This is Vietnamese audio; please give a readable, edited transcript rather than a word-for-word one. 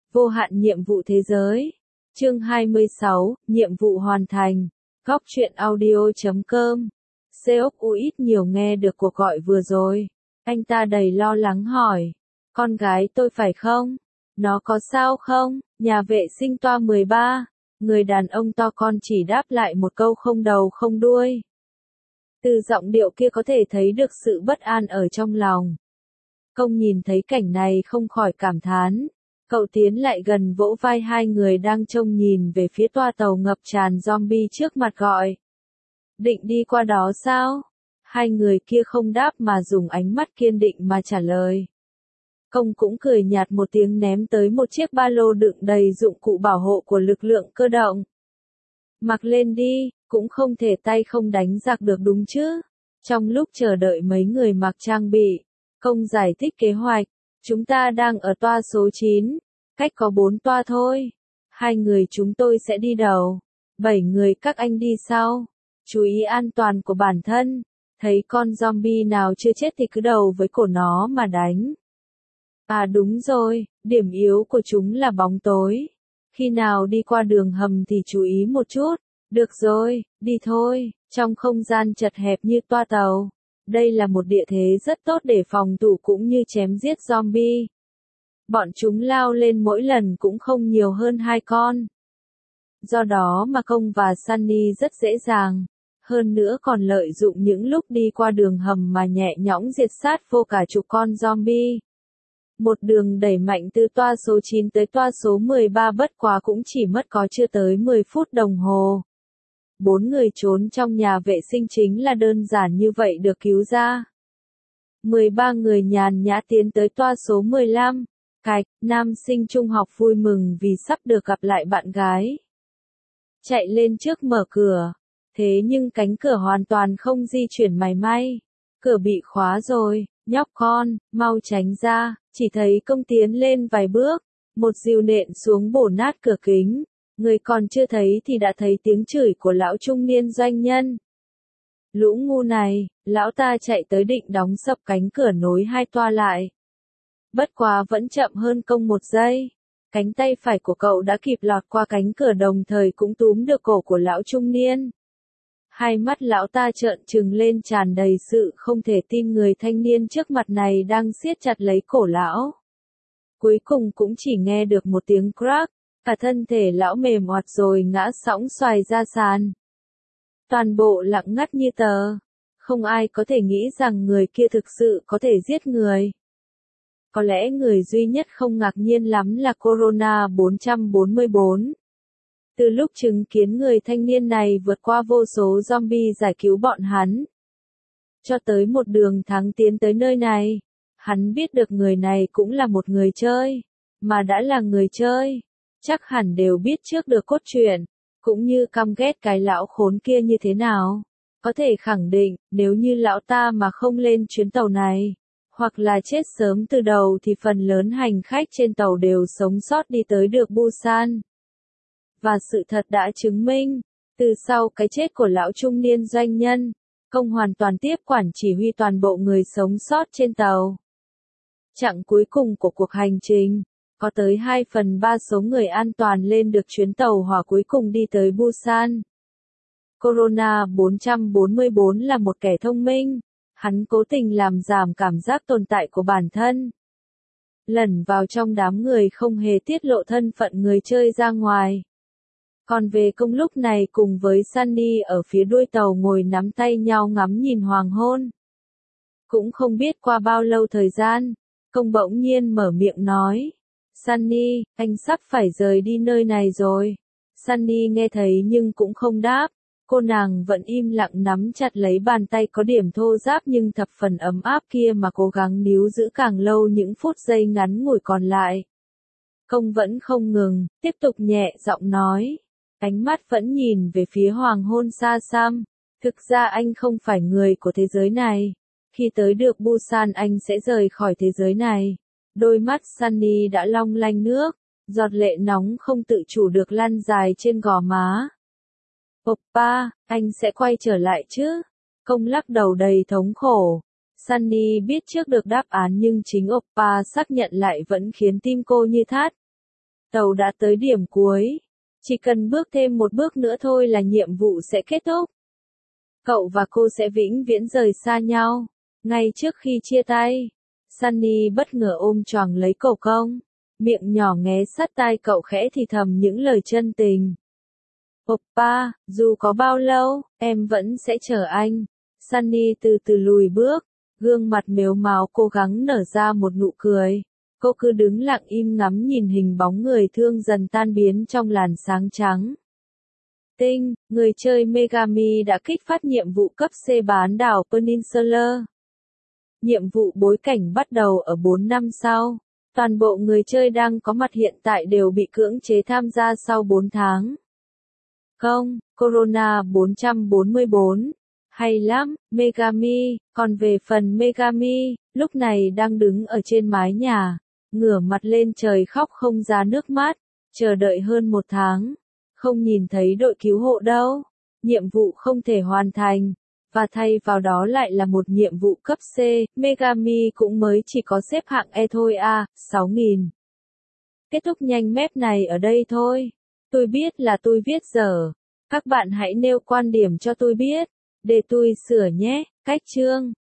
Vô hạn nhiệm vụ thế giới. Chương 26, nhiệm vụ hoàn thành. Góc truyện audio.com. Seok Uit nhiều nghe được cuộc gọi vừa rồi. Anh ta đầy lo lắng hỏi. Con gái tôi phải không? Nó có sao không? Nhà vệ sinh toa 13. Người đàn ông to con chỉ đáp lại một câu không đầu không đuôi. Từ giọng điệu kia có thể thấy được sự bất an ở trong lòng. Công nhìn thấy cảnh này không khỏi cảm thán. Cậu tiến lại gần vỗ vai hai người đang trông nhìn về phía toa tàu ngập tràn zombie trước mặt gọi. Định đi qua đó sao? Hai người kia không đáp mà dùng ánh mắt kiên định mà trả lời. Công cũng cười nhạt một tiếng ném tới một chiếc ba lô đựng đầy dụng cụ bảo hộ của lực lượng cơ động. Mặc lên đi, cũng không thể tay không đánh giặc được đúng chứ. Trong lúc chờ đợi mấy người mặc trang bị, Công giải thích kế hoạch. Chúng ta đang ở toa số 9, cách có 4 toa thôi. Hai người chúng tôi sẽ đi đầu, 7 người các anh đi sau. Chú ý an toàn của bản thân, thấy con zombie nào chưa chết thì cứ đầu với cổ nó mà đánh. À đúng rồi, điểm yếu của chúng là bóng tối. Khi nào đi qua đường hầm thì chú ý một chút. Được rồi, đi thôi, trong không gian chật hẹp như toa tàu. Đây là một địa thế rất tốt để phòng thủ cũng như chém giết zombie. Bọn chúng lao lên mỗi lần cũng không nhiều hơn 2 con. Do đó mà Công và Sunny rất dễ dàng. Hơn nữa còn lợi dụng những lúc đi qua đường hầm mà nhẹ nhõm diệt sát vô cả chục con zombie. Một đường đẩy mạnh từ toa số 9 tới toa số 13 bất quá cũng chỉ mất có chưa tới 10 phút đồng hồ. 4 người trốn trong nhà vệ sinh chính là đơn giản như vậy được cứu ra. 13 người nhàn nhã tiến tới toa số 15. Cạch, nam sinh trung học vui mừng vì sắp được gặp lại bạn gái. Chạy lên trước mở cửa. Thế nhưng cánh cửa hoàn toàn không di chuyển mảy may. Cửa bị khóa rồi, nhóc con, mau tránh ra. Chỉ thấy Công tiến lên vài bước. Một dìu nện xuống bổ nát cửa kính. Người còn chưa thấy thì đã thấy tiếng chửi của lão trung niên doanh nhân. Lũ ngu này, lão ta chạy tới định đóng sập cánh cửa nối hai toa lại. Bất quá vẫn chậm hơn Công một giây. Cánh tay phải của cậu đã kịp lọt qua cánh cửa đồng thời cũng túm được cổ của lão trung niên. Hai mắt lão ta trợn trừng lên tràn đầy sự không thể tin người thanh niên trước mặt này đang siết chặt lấy cổ lão. Cuối cùng cũng chỉ nghe được một tiếng crack. Cả thân thể lão mềm oặt rồi ngã sõng xoài ra sàn. Toàn bộ lặng ngắt như tờ. Không ai có thể nghĩ rằng người kia thực sự có thể giết người. Có lẽ người duy nhất không ngạc nhiên lắm là Corona 444. Từ lúc chứng kiến người thanh niên này vượt qua vô số zombie giải cứu bọn hắn. Cho tới một đường thắng tiến tới nơi này. Hắn biết được người này cũng là một người chơi. Mà đã là người chơi. Chắc hẳn đều biết trước được cốt truyện, cũng như căm ghét cái lão khốn kia như thế nào. Có thể khẳng định, nếu như lão ta mà không lên chuyến tàu này, hoặc là chết sớm từ đầu thì phần lớn hành khách trên tàu đều sống sót đi tới được Busan. Và sự thật đã chứng minh, từ sau cái chết của lão trung niên doanh nhân, Công hoàn toàn tiếp quản chỉ huy toàn bộ người sống sót trên tàu. Chặng cuối cùng của cuộc hành trình. Có tới 2/3 số người an toàn lên được chuyến tàu hỏa cuối cùng đi tới Busan. Corona 444 là một kẻ thông minh. Hắn cố tình làm giảm cảm giác tồn tại của bản thân. Lẩn vào trong đám người không hề tiết lộ thân phận người chơi ra ngoài. Còn về Công lúc này cùng với Sunny ở phía đuôi tàu ngồi nắm tay nhau ngắm nhìn hoàng hôn. Cũng không biết qua bao lâu thời gian, Công bỗng nhiên mở miệng nói. Sunny, anh sắp phải rời đi nơi này rồi. Sunny nghe thấy nhưng cũng không đáp. Cô nàng vẫn im lặng nắm chặt lấy bàn tay có điểm thô ráp nhưng thập phần ấm áp kia mà cố gắng níu giữ càng lâu những phút giây ngắn ngủi còn lại. Công vẫn không ngừng, tiếp tục nhẹ giọng nói. Ánh mắt vẫn nhìn về phía hoàng hôn xa xăm. Thực ra anh không phải người của thế giới này. Khi tới được Busan anh sẽ rời khỏi thế giới này. Đôi mắt Sunny đã long lanh nước, giọt lệ nóng không tự chủ được lăn dài trên gò má. Oppa, anh sẽ quay trở lại chứ? Công lắc đầu đầy thống khổ. Sunny biết trước được đáp án nhưng chính Oppa xác nhận lại vẫn khiến tim cô như thắt. Tàu đã tới điểm cuối. Chỉ cần bước thêm một bước nữa thôi là nhiệm vụ sẽ kết thúc. Cậu và cô sẽ vĩnh viễn rời xa nhau. Ngay trước khi chia tay, Sunny bất ngờ ôm choàng lấy cổ công. Miệng nhỏ nghé sát tai cậu khẽ thì thầm những lời chân tình. Oppa, dù có bao lâu, em vẫn sẽ chờ anh. Sunny từ từ lùi bước, gương mặt mếu máo cố gắng nở ra một nụ cười. Cô cứ đứng lặng im ngắm nhìn hình bóng người thương dần tan biến trong làn sáng trắng. Tinh, người chơi Megami đã kích phát nhiệm vụ cấp C bán đảo Peninsula. Nhiệm vụ bối cảnh bắt đầu ở 4 năm sau. Toàn bộ người chơi đang có mặt hiện tại đều bị cưỡng chế tham gia sau 4 tháng. Không, Corona 444. Hay lắm, Megami. Còn về phần Megami, lúc này đang đứng ở trên mái nhà, ngửa mặt lên trời khóc không ra nước mắt, chờ đợi hơn 1 tháng. Không nhìn thấy đội cứu hộ đâu. Nhiệm vụ không thể hoàn thành. Và thay vào đó lại là một nhiệm vụ cấp C, Megami cũng mới chỉ có xếp hạng E thôi à, 6.000. Kết thúc nhanh mép này ở đây thôi. Tôi biết là tôi viết dở. Các bạn hãy nêu quan điểm cho tôi biết, để tôi sửa nhé. Cách chương